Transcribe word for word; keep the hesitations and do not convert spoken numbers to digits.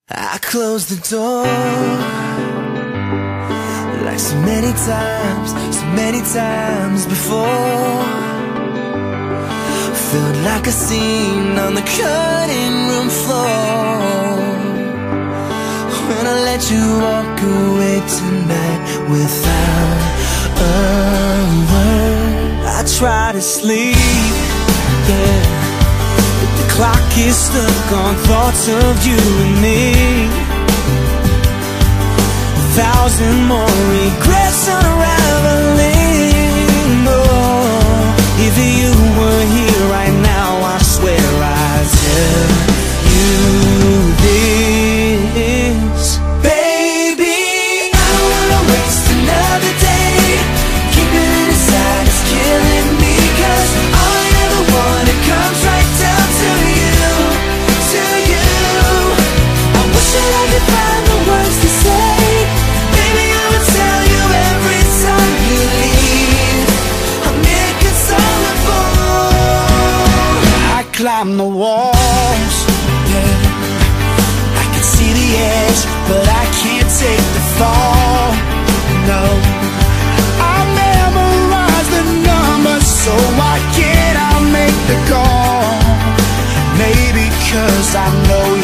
I closed the door like so many times, so many times before. Felt like a scene on the cutting room floor. When I let you walk away tonight without a word, I try to sleep, yeah, but the clock is stuck on thoughts of you and me. A thousand more regrets unraveling. Oh, if you were here right now, I swear I'd tell you this. Baby, I don't wanna waste another day. Keeping it inside is killing me, 'cause I am the one that comes right down to you, to you. I wish that I could find the words to say. Baby, I would tell you every time you leave. I'm inconsolable. I climb the walls, yeah. I can see the edge, but I can't take the fall. No, I memorized the numbers, so why can't I make the call? Maybe 'cause I know